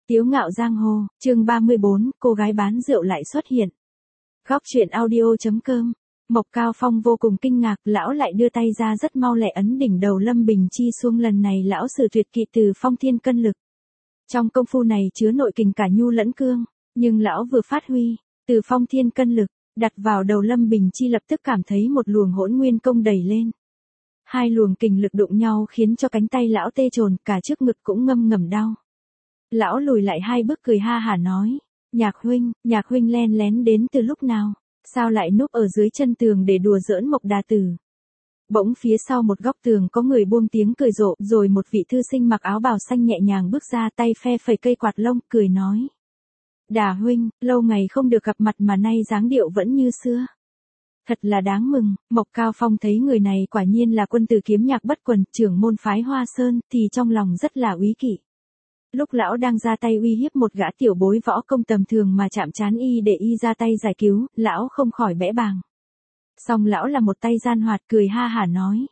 Tiếu ngạo giang hồ, chương 34, cô gái bán rượu lại xuất hiện. Góc truyện audio.com. Mộc Cao Phong vô cùng kinh ngạc, lão lại đưa tay ra rất mau lẹ ấn đỉnh đầu Lâm Bình Chi xuống, lần này lão sử tuyệt kỵ Từ Phong Thiên Cân Lực. Trong công phu này chứa nội kình cả nhu lẫn cương, nhưng lão vừa phát huy Từ Phong Thiên Cân Lực, đặt vào đầu Lâm Bình Chi lập tức cảm thấy một luồng hỗn nguyên công đẩy lên. Hai luồng kình lực đụng nhau khiến cho cánh tay lão tê trồn, cả trước ngực cũng ngâm ngầm đau. Lão lùi lại hai bước cười ha hả nói, Nhạc huynh len lén đến từ lúc nào, sao lại núp ở dưới chân tường để đùa giỡn Mộc Đà Tử. Bỗng phía sau một góc tường có người buông tiếng cười rộ, rồi một vị thư sinh mặc áo bào xanh nhẹ nhàng bước ra, tay phe phẩy cây quạt lông, cười nói. Đà huynh, lâu ngày không được gặp mặt mà nay dáng điệu vẫn như xưa. Thật là đáng mừng. Mộc Cao Phong thấy người này quả nhiên là quân tử kiếm Nhạc Bất Quần, trưởng môn phái Hoa Sơn, thì trong lòng rất là úy kỵ. Lúc lão đang ra tay uy hiếp một gã tiểu bối võ công tầm thường mà chạm trán y để y ra tay giải cứu, lão không khỏi bẽ bàng. Song lão là một tay gian hoạt, cười ha hả nói.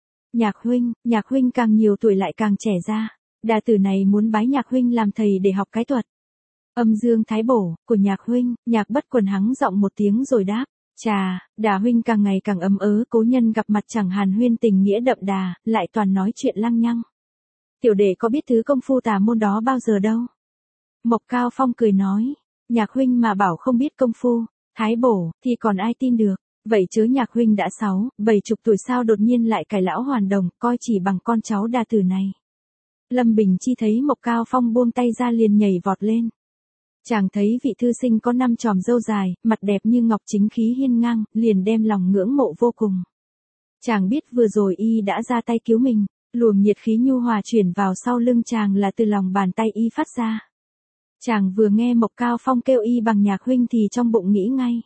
Nhạc huynh càng nhiều tuổi lại càng trẻ ra, Đà Tử này muốn bái Nhạc huynh làm thầy để học cái thuật âm dương thái bổ của Nhạc huynh. Nhạc Bất Quần hắng giọng một tiếng rồi đáp. Chà, Đà huynh càng ngày càng ấm ớ, cố nhân gặp mặt chẳng hàn huyên tình nghĩa đậm đà, lại toàn nói chuyện lăng nhăng. Tiểu đệ có biết thứ công phu tà môn đó bao giờ đâu. Mộc Cao Phong cười nói, Nhạc huynh mà bảo không biết công phu thái bổ thì còn ai tin được. Vậy chớ Nhạc huynh đã 60-70 tuổi sao đột nhiên lại cải lão hoàn đồng, coi chỉ bằng con cháu Đà Tử này. Lâm Bình Chi thấy Mộc Cao Phong buông tay ra liền nhảy vọt lên. Chàng thấy vị thư sinh có 5 chòm râu dài, mặt đẹp như ngọc, chính khí hiên ngang, liền đem lòng ngưỡng mộ vô cùng. Chàng biết vừa rồi y đã ra tay cứu mình, luồng nhiệt khí nhu hòa chuyển vào sau lưng chàng là từ lòng bàn tay y phát ra. Chàng vừa nghe Mộc Cao Phong kêu y bằng Nhạc huynh thì trong bụng nghĩ ngay.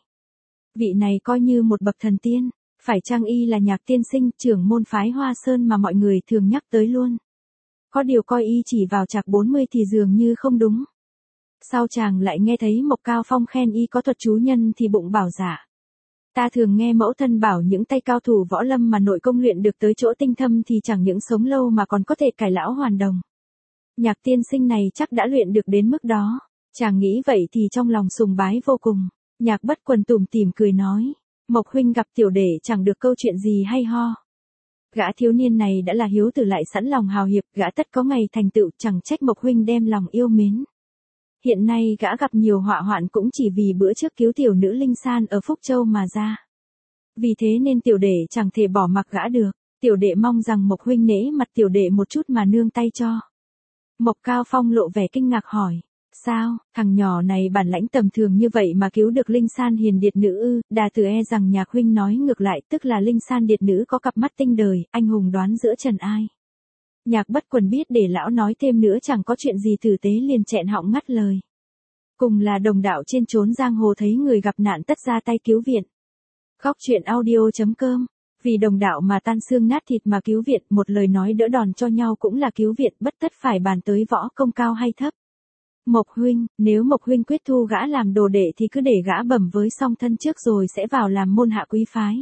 Vị này coi như một bậc thần tiên, phải chăng y là Nhạc tiên sinh, trưởng môn phái Hoa Sơn mà mọi người thường nhắc tới luôn. Có điều coi y chỉ vào chạc 40 thì dường như không đúng. Sau chàng lại nghe thấy Mộc Cao Phong khen y có thuật chú nhân thì bụng bảo dạ. Ta thường nghe mẫu thân bảo những tay cao thủ võ lâm mà nội công luyện được tới chỗ tinh thâm thì chẳng những sống lâu mà còn có thể cải lão hoàn đồng. Nhạc tiên sinh này chắc đã luyện được đến mức đó. Chàng nghĩ vậy thì trong lòng sùng bái vô cùng. Nhạc Bất Quần tủm tỉm cười nói, Mộc huynh gặp tiểu đệ chẳng được câu chuyện gì hay ho. Gã thiếu niên này đã là hiếu tử lại sẵn lòng hào hiệp, gã tất có ngày thành tựu, chẳng trách Mộc huynh đem lòng yêu mến. Hiện nay gã gặp nhiều họa hoạn cũng chỉ vì bữa trước cứu tiểu nữ Linh San ở Phúc Châu mà ra. Vì thế nên tiểu đệ chẳng thể bỏ mặc gã được, tiểu đệ mong rằng Mộc huynh nể mặt tiểu đệ một chút mà nương tay cho. Mộc Cao Phong lộ vẻ kinh ngạc hỏi, sao, thằng nhỏ này bản lãnh tầm thường như vậy mà cứu được Linh San hiền điệt nữ ư? Đà Tử e rằng Nhạc huynh nói ngược lại, tức là Linh San điệt nữ có cặp mắt tinh đời, anh hùng đoán giữa trần ai. Nhạc Bất Quần biết để lão nói thêm nữa chẳng có chuyện gì tử tế liền chẹn họng ngắt lời. Cùng là đồng đạo trên chốn giang hồ, thấy người gặp nạn tất ra tay cứu viện. Góc truyện audio.com. Vì đồng đạo mà tan xương nát thịt mà cứu viện, một lời nói đỡ đòn cho nhau cũng là cứu viện, bất tất phải bàn tới võ công cao hay thấp. Mộc huynh, nếu Mộc huynh quyết thu gã làm đồ đệ thì cứ để gã bẩm với song thân trước rồi sẽ vào làm môn hạ quý phái.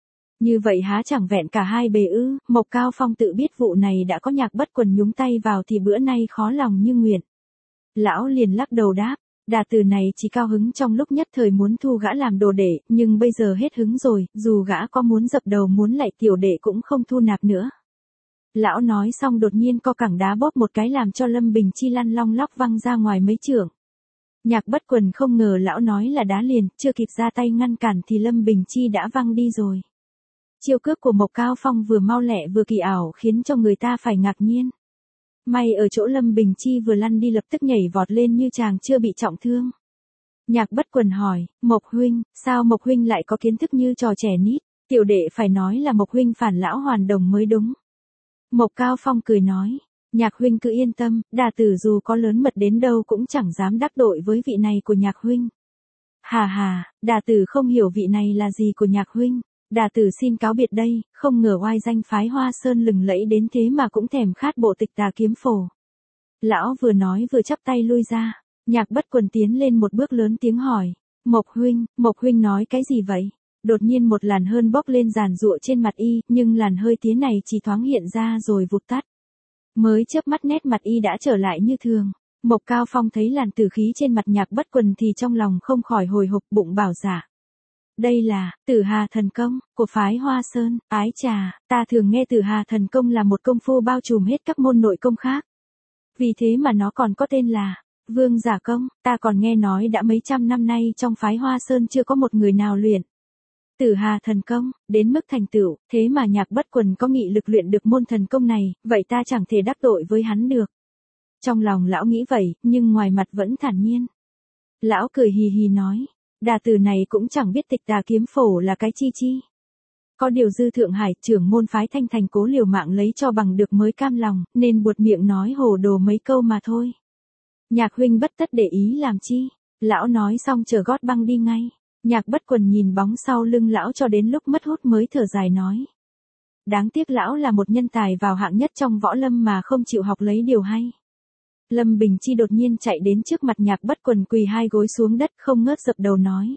Như vậy há chẳng vẹn cả hai bề ư? Mộc Cao Phong tự biết vụ này đã có Nhạc Bất Quần nhúng tay vào thì bữa nay khó lòng như nguyện. Lão liền lắc đầu đáp, Đà Tử này chỉ cao hứng trong lúc nhất thời muốn thu gã làm đồ đệ, nhưng bây giờ hết hứng rồi, dù gã có muốn dập đầu muốn lạy tiểu đệ cũng không thu nạp nữa. Lão nói xong đột nhiên co cẳng đá bóp một cái làm cho Lâm Bình Chi lăn long lóc văng ra ngoài mấy trượng. Nhạc Bất Quần không ngờ lão nói là đá liền, chưa kịp ra tay ngăn cản thì Lâm Bình Chi đã văng đi rồi. Chiêu cước của Mộc Cao Phong vừa mau lẹ vừa kỳ ảo khiến cho người ta phải ngạc nhiên. May ở chỗ Lâm Bình Chi vừa lăn đi lập tức nhảy vọt lên như chàng chưa bị trọng thương. Nhạc Bất Quần hỏi, Mộc huynh, sao Mộc huynh lại có kiến thức như trò trẻ nít? Tiểu đệ phải nói là Mộc huynh phản lão hoàn đồng mới đúng. Mộc Cao Phong cười nói, Nhạc huynh cứ yên tâm, Đà Tử dù có lớn mật đến đâu cũng chẳng dám đắc tội với vị này của Nhạc huynh. Hà, Đà Tử không hiểu vị này là gì của Nhạc huynh. Đà Tử xin cáo biệt đây, không ngờ oai danh phái Hoa Sơn lừng lẫy đến thế mà cũng thèm khát bộ tịch Tà Kiếm Phổ. Lão vừa nói vừa chắp tay lui ra. Nhạc Bất Quần tiến lên một bước lớn tiếng hỏi, Mộc huynh nói cái gì vậy? Đột nhiên một làn hơn bốc lên giàn giụa trên mặt y, nhưng làn hơi tía này chỉ thoáng hiện ra rồi vụt tắt. Mới chớp mắt nét mặt y đã trở lại như thường. Mộc Cao Phong thấy làn tử khí trên mặt Nhạc Bất Quần thì trong lòng không khỏi hồi hộp, bụng bảo dạ. Đây là Tử Hà thần công của phái Hoa Sơn. Ái chà, ta thường nghe Tử Hà thần công là một công phu bao trùm hết các môn nội công khác. Vì thế mà nó còn có tên là Vương Giả Công. Ta còn nghe nói đã mấy trăm năm nay trong phái Hoa Sơn chưa có một người nào luyện Tử Hà thần công đến mức thành tựu, thế mà Nhạc Bất Quần có nghị lực luyện được môn thần công này, vậy ta chẳng thể đắc tội với hắn được. Trong lòng lão nghĩ vậy, nhưng ngoài mặt vẫn thản nhiên. Lão cười hì hì nói, đà tử này cũng chẳng biết Tịch Tà kiếm phổ là cái chi. Có điều Dư Thượng Hải, trưởng môn phái Thanh Thành cố liều mạng lấy cho bằng được mới cam lòng, nên buột miệng nói hồ đồ mấy câu mà thôi. Nhạc huynh bất tất để ý làm chi. Lão nói xong chờ gót băng đi ngay. Nhạc Bất Quần nhìn bóng sau lưng lão cho đến lúc mất hút mới thở dài nói. Đáng tiếc lão là một nhân tài vào hạng nhất trong võ lâm mà không chịu học lấy điều hay. Lâm Bình Chi đột nhiên chạy đến trước mặt Nhạc Bất Quần, quỳ hai gối xuống đất không ngớt dập đầu nói.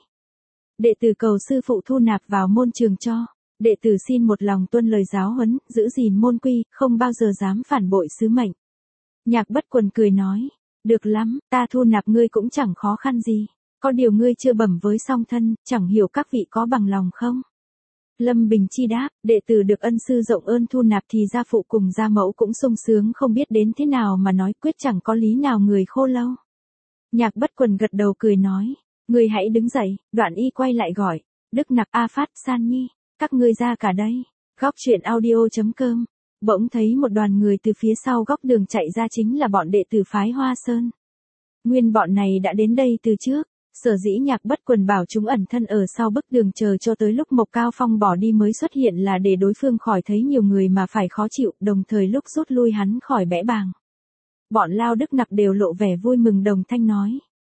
Đệ tử cầu sư phụ thu nạp vào môn trường cho. Đệ tử xin một lòng tuân lời giáo huấn, giữ gìn môn quy, không bao giờ dám phản bội sứ mệnh. Nhạc Bất Quần cười nói. Được lắm, ta thu nạp ngươi cũng chẳng khó khăn gì. Có điều ngươi chưa bẩm với song thân, chẳng hiểu các vị có bằng lòng không? Lâm Bình Chi đáp, đệ tử được ân sư rộng ơn thu nạp thì gia phụ cùng gia mẫu cũng sung sướng không biết đến thế nào mà nói, quyết chẳng có lý nào người khô lâu. Nhạc Bất Quần gật đầu cười nói, ngươi hãy đứng dậy. Đoạn y quay lại gọi, Đức Nặc, A Phát, San Nhi, các ngươi ra cả đây. Góc truyện audio.com. Bỗng thấy một đoàn người từ phía sau góc đường chạy ra, chính là bọn đệ tử phái Hoa Sơn. Nguyên bọn này đã đến đây từ trước. Sở dĩ Nhạc Bất Quần bảo chúng ẩn thân ở sau bức đường chờ cho tới lúc Mộc Cao Phong bỏ đi mới xuất hiện là để đối phương khỏi thấy nhiều người mà phải khó chịu, đồng thời lúc rút lui hắn khỏi bẽ bàng. Bọn Lao Đức Nặc đều lộ vẻ vui mừng đồng thanh nói.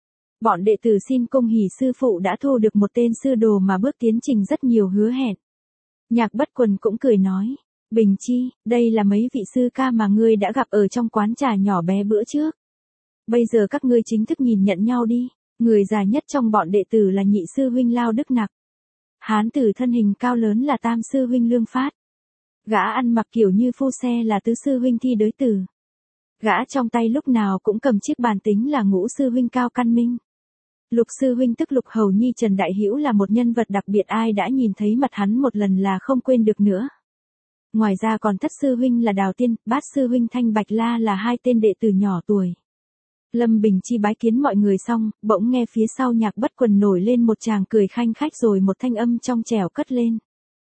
Bọn đệ tử xin cung hỉ sư phụ đã thu được một tên sư đồ mà bước tiến trình rất nhiều hứa hẹn. Nhạc Bất Quần cũng cười nói. Bình Chi, đây là mấy vị sư ca mà ngươi đã gặp ở trong quán trà nhỏ bé bữa trước. Bây giờ các ngươi chính thức nhìn nhận nhau đi. Người già nhất trong bọn đệ tử là nhị sư huynh Lao Đức Nặc. Hán tử thân hình cao lớn là tam sư huynh Lương Phát. Gã ăn mặc kiểu như phu xe là tứ sư huynh Thi Đới Tử. Gã trong tay lúc nào cũng cầm chiếc bàn tính là ngũ sư huynh Cao Căn Minh. Lục sư huynh tức Lục Hầu Nhi Trần Đại Hữu là một nhân vật đặc biệt, ai đã nhìn thấy mặt hắn một lần là không quên được nữa. Ngoài ra còn thất sư huynh là Đào Tiên, bát sư huynh Thanh Bạch La là hai tên đệ tử nhỏ tuổi. Lâm Bình Chi bái kiến mọi người xong, bỗng nghe phía sau Nhạc Bất Quần nổi lên một tràng cười khanh khách rồi một thanh âm trong trẻo cất lên.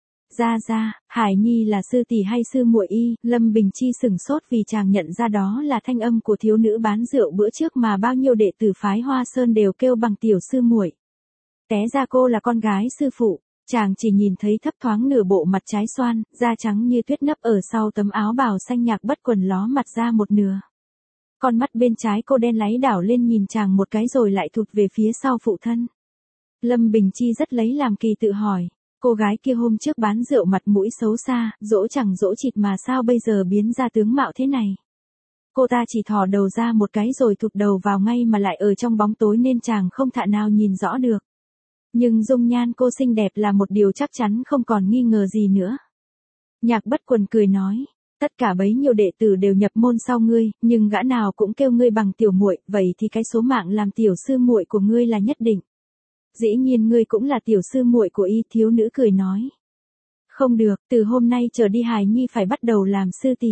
Ra, Hải Nhi là sư tỷ hay sư muội y? Lâm Bình Chi sửng sốt vì chàng nhận ra đó là thanh âm của thiếu nữ bán rượu bữa trước mà bao nhiêu đệ tử phái Hoa Sơn đều kêu bằng tiểu sư muội. Té ra cô là con gái sư phụ. Chàng chỉ nhìn thấy thấp thoáng nửa bộ mặt trái xoan, da trắng như tuyết nấp ở sau tấm áo bào xanh. Nhạc Bất Quần ló mặt ra một nửa. Con mắt bên trái cô đen láy đảo lên nhìn chàng một cái rồi lại thụt về phía sau phụ thân. Lâm Bình Chi rất lấy làm kỳ tự hỏi, cô gái kia hôm trước bán rượu mặt mũi xấu xa, dỗ chẳng dỗ chịt mà sao bây giờ biến ra tướng mạo thế này. Cô ta chỉ thò đầu ra một cái rồi thụt đầu vào ngay mà lại ở trong bóng tối nên chàng không thạ nào nhìn rõ được. Nhưng dung nhan cô xinh đẹp là một điều chắc chắn không còn nghi ngờ gì nữa. Nhạc Bất Quần cười nói. Tất cả bấy nhiêu đệ tử đều nhập môn sau ngươi, nhưng gã nào cũng kêu ngươi bằng tiểu muội, vậy thì cái số mạng làm tiểu sư muội của ngươi là nhất định. Dĩ nhiên ngươi cũng là tiểu sư muội của y. Thiếu nữ cười nói. Không được, từ hôm nay trở đi Hải Nhi phải bắt đầu làm sư tỷ.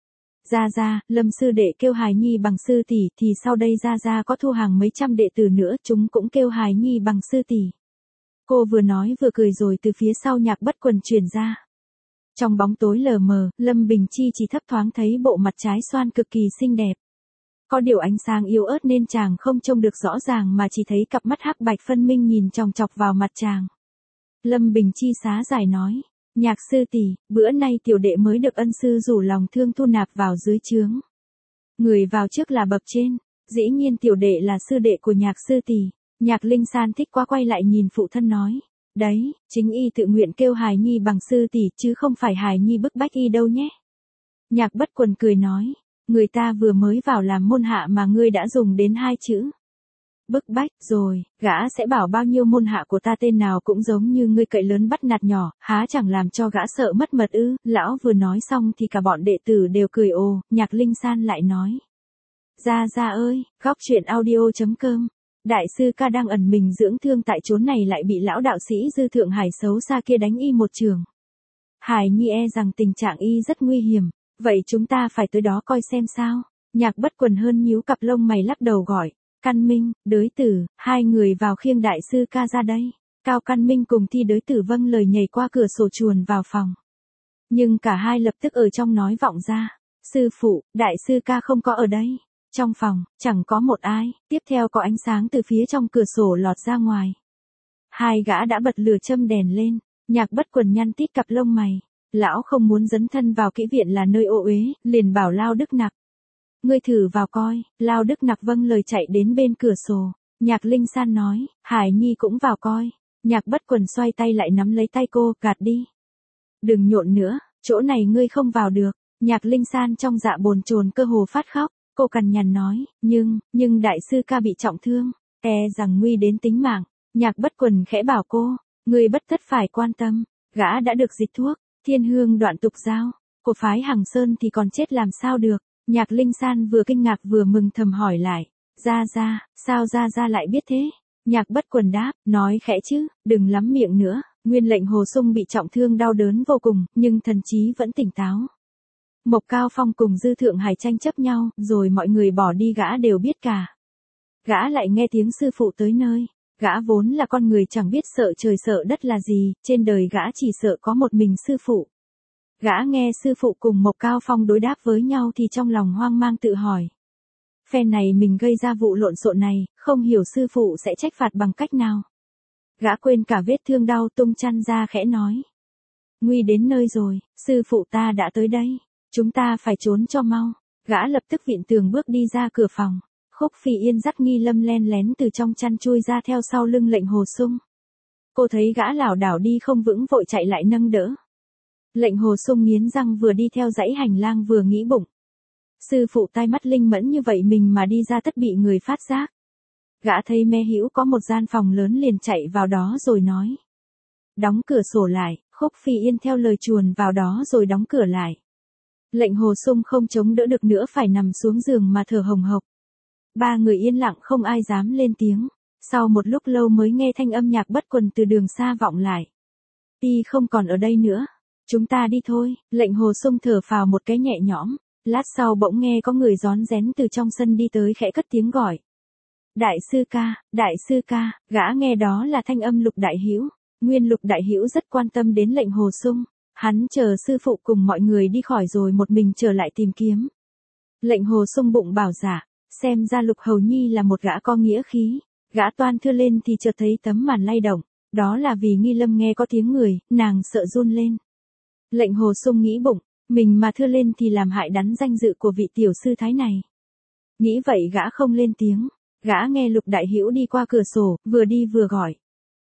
Ra, Lâm sư đệ kêu Hải Nhi bằng sư tỷ thì sau đây ra có thu hàng mấy trăm đệ tử nữa chúng cũng kêu Hải Nhi bằng sư tỷ. Cô vừa nói vừa cười rồi từ phía sau Nhạc Bất Quần truyền ra. Trong bóng tối lờ mờ, Lâm Bình Chi chỉ thấp thoáng thấy bộ mặt trái xoan cực kỳ xinh đẹp. Có điều ánh sáng yếu ớt nên chàng không trông được rõ ràng mà chỉ thấy cặp mắt hắc bạch phân minh nhìn chòng chọc vào mặt chàng. Lâm Bình Chi xá giải nói, Nhạc sư tỷ, bữa nay tiểu đệ mới được ân sư rủ lòng thương thu nạp vào dưới trướng. Người vào trước là bậc trên, dĩ nhiên tiểu đệ là sư đệ của Nhạc sư tỷ. Nhạc Linh San thích quá quay lại nhìn phụ thân nói. Đấy, chính y tự nguyện kêu Hải Nhi bằng sư tỷ chứ không phải Hải Nhi bức bách y đâu nhé. Nhạc Bất Quần cười nói, người ta vừa mới vào làm môn hạ mà ngươi đã dùng đến hai chữ. Bức bách, rồi, gã sẽ bảo bao nhiêu môn hạ của ta tên nào cũng giống như ngươi cậy lớn bắt nạt nhỏ, há chẳng làm cho gã sợ mất mật ư? Lão vừa nói xong thì cả bọn đệ tử đều cười ồ. Nhạc Linh San lại nói. Gia Gia ơi, góc truyện audio.com. Đại sư ca đang ẩn mình dưỡng thương tại chốn này lại bị lão đạo sĩ Dư Thượng Hải xấu xa kia đánh y một trường. Hải Nhi e rằng tình trạng y rất nguy hiểm, vậy chúng ta phải tới đó coi xem sao. Nhạc Bất Quần hơn nhíu cặp lông mày lắc đầu gọi, Căn Minh, Đới Tử, hai người vào khiêng đại sư ca ra đây. Cao Căn Minh cùng Thi Đới Tử vâng lời nhảy qua cửa sổ chuồn vào phòng. Nhưng cả hai lập tức ở trong nói vọng ra, sư phụ, đại sư ca không có ở đây. Trong phòng, chẳng có một ai, tiếp theo có ánh sáng từ phía trong cửa sổ lọt ra ngoài. Hai gã đã bật lửa châm đèn lên, Nhạc Bất Quần nhăn tít cặp lông mày. Lão không muốn dấn thân vào kỹ viện là nơi ô uế, liền bảo Lao Đức Nặc. Ngươi thử vào coi, Lao Đức Nặc vâng lời chạy đến bên cửa sổ. Nhạc Linh San nói, Hải Nhi cũng vào coi. Nhạc Bất Quần xoay tay lại nắm lấy tay cô, gạt đi. Đừng nhộn nữa, chỗ này ngươi không vào được. Nhạc Linh San trong dạ bồn chồn cơ hồ phát khóc. Cô cằn nhằn nói, nhưng đại sư ca bị trọng thương, e rằng nguy đến tính mạng. Nhạc Bất Quần khẽ bảo cô, ngươi bất tất phải quan tâm, gã đã được dịch thuốc, thiên hương đoạn tục giao, của phái Hằng Sơn thì còn chết làm sao được. Nhạc Linh San vừa kinh ngạc vừa mừng thầm hỏi lại, sao Gia lại biết thế? Nhạc Bất Quần đáp, nói khẽ chứ, đừng lắm miệng nữa. Nguyên Lệnh Hồ Sung bị trọng thương đau đớn vô cùng, nhưng thần trí vẫn tỉnh táo. Mộc Cao Phong cùng Dư Thượng Hải tranh chấp nhau, rồi mọi người bỏ đi gã đều biết cả. Gã lại nghe tiếng sư phụ tới nơi. Gã vốn là con người chẳng biết sợ trời sợ đất là gì, trên đời gã chỉ sợ có một mình sư phụ. Gã nghe sư phụ cùng Mộc Cao Phong đối đáp với nhau thì trong lòng hoang mang tự hỏi. Phen này mình gây ra vụ lộn xộn này, không hiểu sư phụ sẽ trách phạt bằng cách nào. Gã quên cả vết thương đau tung chăn ra khẽ nói. Nguy đến nơi rồi, sư phụ ta đã tới đây. Chúng ta phải trốn cho mau. Gã lập tức vịn tường bước đi ra cửa phòng. Khúc Phi Yên dắt Nghi Lâm len lén từ trong chăn chui ra theo sau lưng Lệnh Hồ Sung. Cô thấy gã lảo đảo đi không vững vội chạy lại nâng đỡ. Lệnh Hồ Sung nghiến răng vừa đi theo dãy hành lang vừa nghĩ bụng. Sư phụ tai mắt linh mẫn như vậy mình mà đi ra tất bị người phát giác. Gã thấy mé hữu có một gian phòng lớn liền chạy vào đó rồi nói. Đóng cửa sổ lại, Khúc Phi Yên theo lời chuồn vào đó rồi đóng cửa lại. Lệnh Hồ Sung không chống đỡ được nữa phải nằm xuống giường mà thở hồng hộc. Ba người yên lặng không ai dám lên tiếng. Sau một lúc lâu mới nghe thanh âm Nhạc Bất Quần từ đường xa vọng lại. Y không còn ở đây nữa. Chúng ta đi thôi. Lệnh Hồ Sung thở phào một cái nhẹ nhõm. Lát sau bỗng nghe có người rón rén từ trong sân đi tới khẽ cất tiếng gọi. Đại sư ca, gã nghe đó là thanh âm Lục Đại Hữu. Nguyên Lục Đại Hữu rất quan tâm đến Lệnh Hồ Sung. Hắn chờ sư phụ cùng mọi người đi khỏi rồi một mình trở lại tìm kiếm. Lệnh Hồ Sung bụng bảo dạ, xem ra Lục Hầu Nhi là một gã có nghĩa khí. Gã toan thưa lên thì chợt thấy tấm màn lay động, đó là vì Nghi Lâm nghe có tiếng người, nàng sợ run lên. Lệnh Hồ Sung nghĩ bụng, mình mà thưa lên thì làm hại đắn danh dự của vị tiểu sư thái này. Nghĩ vậy gã không lên tiếng, gã nghe Lục Đại Hữu đi qua cửa sổ, vừa đi vừa gọi.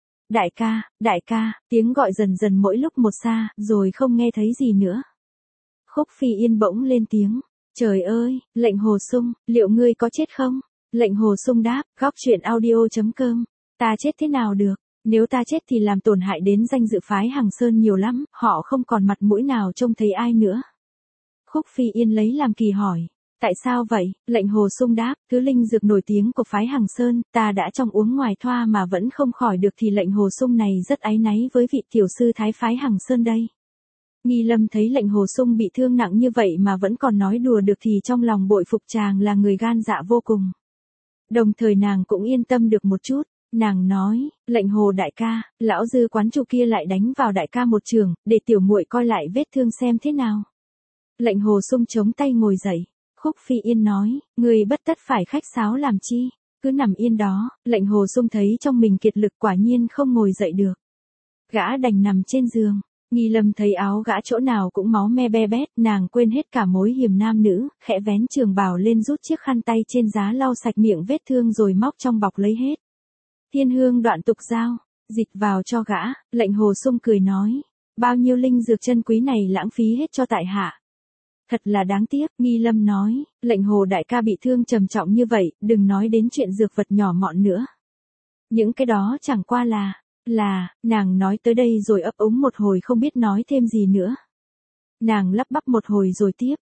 Đại ca, tiếng gọi dần dần mỗi lúc một xa, rồi không nghe thấy gì nữa. Khúc Phi Yên bỗng lên tiếng, trời ơi, Lệnh Hồ Sung, liệu ngươi có chết không? Lệnh Hồ Sung đáp, góc truyện audio.com, ta chết thế nào được, nếu ta chết thì làm tổn hại đến danh dự phái Hằng Sơn nhiều lắm, họ không còn mặt mũi nào trông thấy ai nữa. Khúc Phi Yên lấy làm kỳ hỏi. Tại sao vậy? Lệnh Hồ Sung đáp, thứ linh dược nổi tiếng của phái Hằng Sơn, ta đã trong uống ngoài thoa mà vẫn không khỏi được thì Lệnh Hồ Sung này rất áy náy với vị tiểu sư thái phái Hằng Sơn đây. Nghi Lâm thấy Lệnh Hồ Sung bị thương nặng như vậy mà vẫn còn nói đùa được thì trong lòng bội phục chàng là người gan dạ vô cùng. Đồng thời nàng cũng yên tâm được một chút. Nàng nói, Lệnh Hồ đại ca, lão Dư quán chủ kia lại đánh vào đại ca một trường, để tiểu muội coi lại vết thương xem thế nào. Lệnh Hồ Sung chống tay ngồi dậy. Khúc Phi Yên nói, người bất tất phải khách sáo làm chi, cứ nằm yên đó. Lệnh Hồ Sung thấy trong mình kiệt lực quả nhiên không ngồi dậy được. Gã đành nằm trên giường. Nghi Lâm thấy áo gã chỗ nào cũng máu me be bét, nàng quên hết cả mối hiềm nam nữ, khẽ vén trường bào lên rút chiếc khăn tay trên giá lau sạch miệng vết thương rồi móc trong bọc lấy hết. Thiên hương đoạn tục giao, dịch vào cho gã. Lệnh Hồ Sung cười nói, bao nhiêu linh dược chân quý này lãng phí hết cho tại hạ. Thật là đáng tiếc, Nghi Lâm nói, Lệnh Hồ đại ca bị thương trầm trọng như vậy, đừng nói đến chuyện dược vật nhỏ mọn nữa. Những cái đó chẳng qua nàng nói tới đây rồi ấp úng một hồi không biết nói thêm gì nữa. Nàng lắp bắp một hồi rồi tiếp,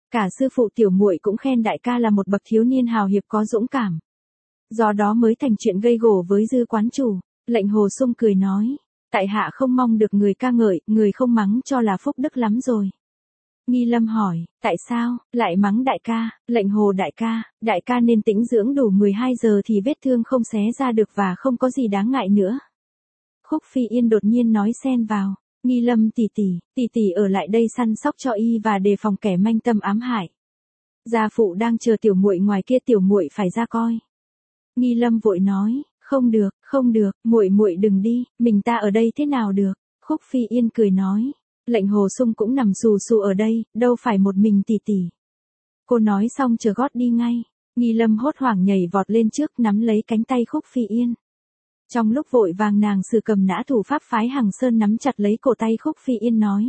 Cả sư phụ tiểu muội cũng khen đại ca là một bậc thiếu niên hào hiệp có dũng cảm. Do đó mới thành chuyện gây gổ với Dư quán chủ. Lệnh Hồ Sung cười nói, tại hạ không mong được người ca ngợi, người không mắng cho là phúc đức lắm rồi. Nghi Lâm hỏi, tại sao, lại mắng đại ca? Lệnh Hồ đại ca nên tĩnh dưỡng đủ 12 giờ thì vết thương không xé ra được và không có gì đáng ngại nữa. Khúc Phi Yên đột nhiên nói xen vào, Nghi Lâm tỷ tỷ ở lại đây săn sóc cho y và đề phòng kẻ manh tâm ám hại. Gia phụ đang chờ tiểu muội ngoài kia, tiểu muội phải ra coi. Nghi Lâm vội nói, không được, muội đừng đi, mình ta ở đây thế nào được? Khúc Phi Yên cười nói, Lệnh Hồ Sung cũng nằm xù xù ở đây, đâu phải một mình tỷ. Cô nói xong chờ gót đi ngay. Nghi Lâm hốt hoảng nhảy vọt lên trước nắm lấy cánh tay Khúc Phi Yên. Trong lúc vội vàng nàng sử cầm nã thủ pháp phái Hằng Sơn nắm chặt lấy cổ tay Khúc Phi Yên nói.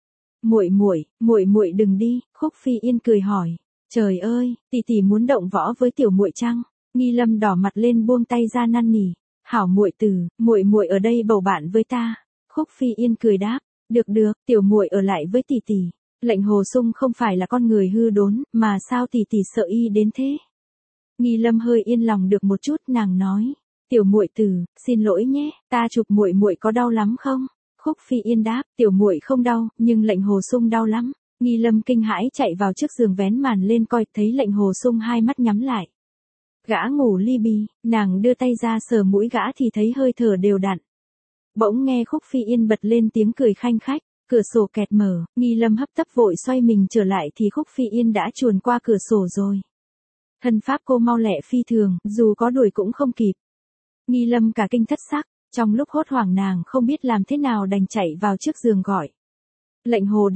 Muội đừng đi. Khúc Phi Yên cười hỏi, trời ơi, tỷ muốn động võ với tiểu muội chăng? Nghi Lâm đỏ mặt lên buông tay ra năn nỉ, hảo muội tử, muội ở đây bầu bạn với ta. Khúc Phi Yên cười đáp, được, tiểu muội ở lại với tỷ. Lệnh Hồ Sung không phải là con người hư đốn, mà sao tỷ sợ y đến thế? Nghi Lâm hơi yên lòng được một chút, nàng nói, tiểu muội tử, xin lỗi nhé, ta chụp muội có đau lắm không? Khúc Phi Yên đáp, tiểu muội không đau, nhưng Lệnh Hồ Sung đau lắm. Nghi Lâm kinh hãi chạy vào trước giường vén màn lên coi, thấy Lệnh Hồ Sung hai mắt nhắm lại. Gã ngủ li bì, nàng đưa tay ra sờ mũi gã thì thấy hơi thở đều đặn. Bỗng nghe Khúc Phi Yên bật lên tiếng cười khanh khách, cửa sổ kẹt mở, Nghi Lâm hấp tấp vội xoay mình trở lại thì Khúc Phi Yên đã chuồn qua cửa sổ rồi. Thân pháp cô mau lẹ phi thường, dù có đuổi cũng không kịp. Nghi Lâm cả kinh thất sắc, trong lúc hốt hoảng nàng không biết làm thế nào đành chạy vào trước giường gọi. Lệnh Hồ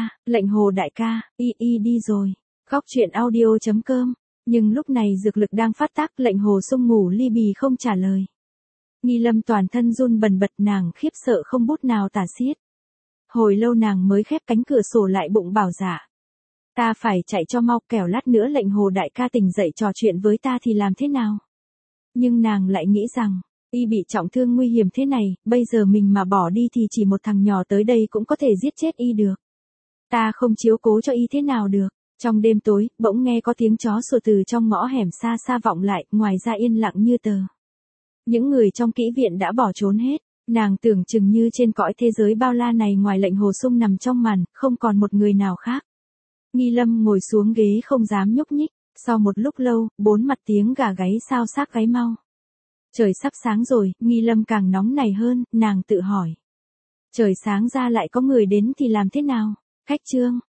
đại ca, y đi rồi. Góc truyện audio.com. Nhưng lúc này dược lực đang phát tác, Lệnh Hồ Sung ngủ li bì không trả lời. Nghi Lâm toàn thân run bần bật, nàng khiếp sợ không bút nào tả xiết. Hồi lâu nàng mới khép cánh cửa sổ lại, bụng bảo dạ. Ta phải chạy cho mau, kẻo lát nữa Lệnh Hồ đại ca tỉnh dậy trò chuyện với ta thì làm thế nào? Nhưng nàng lại nghĩ rằng, y bị trọng thương nguy hiểm thế này, bây giờ mình mà bỏ đi thì chỉ một thằng nhỏ tới đây cũng có thể giết chết y được. Ta không chiếu cố cho y thế nào được. Trong đêm tối, bỗng nghe có tiếng chó sủa từ trong ngõ hẻm xa xa vọng lại, ngoài ra yên lặng như tờ. Những người trong kỹ viện đã bỏ trốn hết, nàng tưởng chừng như trên cõi thế giới bao la này ngoài Lệnh Hồ Sung nằm trong màn, không còn một người nào khác. Nghi Lâm ngồi xuống ghế không dám nhúc nhích, sau một lúc lâu, bốn mặt tiếng gà gáy sao xác gáy mau. Trời sắp sáng rồi, Nghi Lâm càng nóng này hơn, nàng tự hỏi. Trời sáng ra lại có người đến thì làm thế nào? Khách Trương,